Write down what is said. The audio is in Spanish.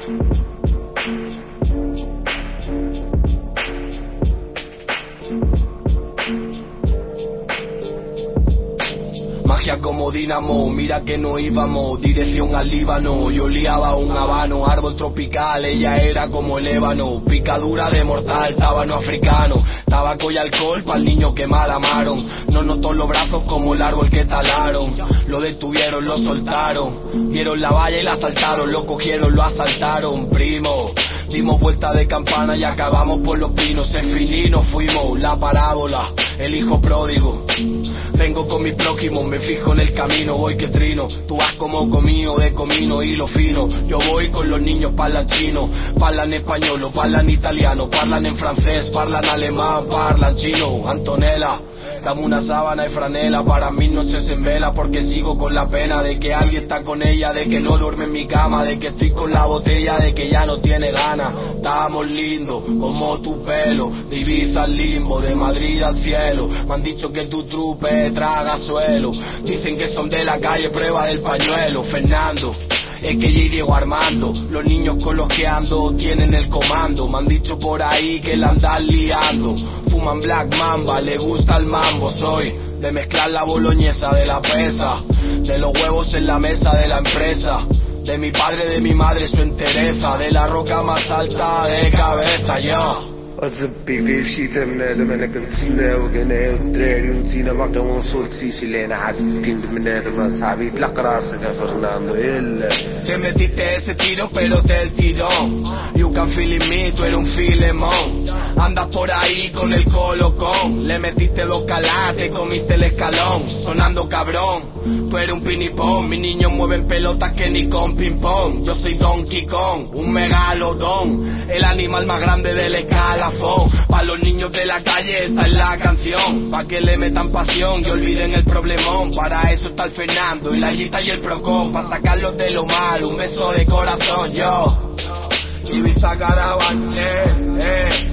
Magia como Dinamo, mira que no íbamos, dirección al Líbano. Yo liaba un habano, árbol tropical, ella era como el ébano. Picadura de mortal, tábano africano. Tabaco y alcohol pa'l niño que mal amaron. No notó los brazos como el árbol que talaron. Lo detuvieron, lo soltaron. Vieron la valla y la asaltaron, lo cogieron, lo asaltaron. Primo, dimos vuelta de campana y acabamos por los pinos. Es finino, fuimos la parábola, el hijo pródigo. Vengo con mi prójimo, me fijo en el camino, voy que trino. Tú vas como comino, de comino, hilo fino. Yo voy con los niños, parlan chino, parlan español, parlan italiano, parlan en francés, parlan alemán, parlan chino. Antonella, dame una sábana y franela para mis noches en vela, porque sigo con la pena de que alguien está con ella, de que no duerme en mi cama, de que estoy con la botella, de que ya no tiene ganas. Estamos lindos como tu pelo, de Ibiza al limbo, de Madrid al cielo. Me han dicho que tu trupe traga suelo, dicen que son de la calle, prueba del pañuelo. Fernando, es que y Diego Armando, los niños con los que ando tienen el comando. Me han dicho por ahí que la andan liando. Fuman Black Mamba, le gusta el mambo. Soy de mezclar la boloñesa de la pesa, de los huevos en la mesa de la empresa, de mi padre, de mi madre su entereza, de la roca más alta de cabeza. Yo أصبي في شي بنادم أنا كنتسنى وكنايا والدراري ونسينا باقي موصولتيش لينا عارفين بنادم أصحابي يطلق راسك يا فرناندو يلا. Te metiste ese tiro pero te tiró. You can feel it me, tú eres un filemón. Andas por ahí con el colocón. Le metiste dos calates, comiste el escalón. Sonando cabrón, tú eres un pinipón. Mis niños mueven pelotas que ni con ping pong. Yo soy Donkey Kong, un megalodón, el animal más grande del escalafón. Pa' los niños de la calle esta es la canción, pa' que le metan pasión y olviden el problemón. Para eso está el Fernando y la Gita y el Procon, pa' sacarlos de lo malo, un beso de corazón. Yo Ibiza Carabanchel,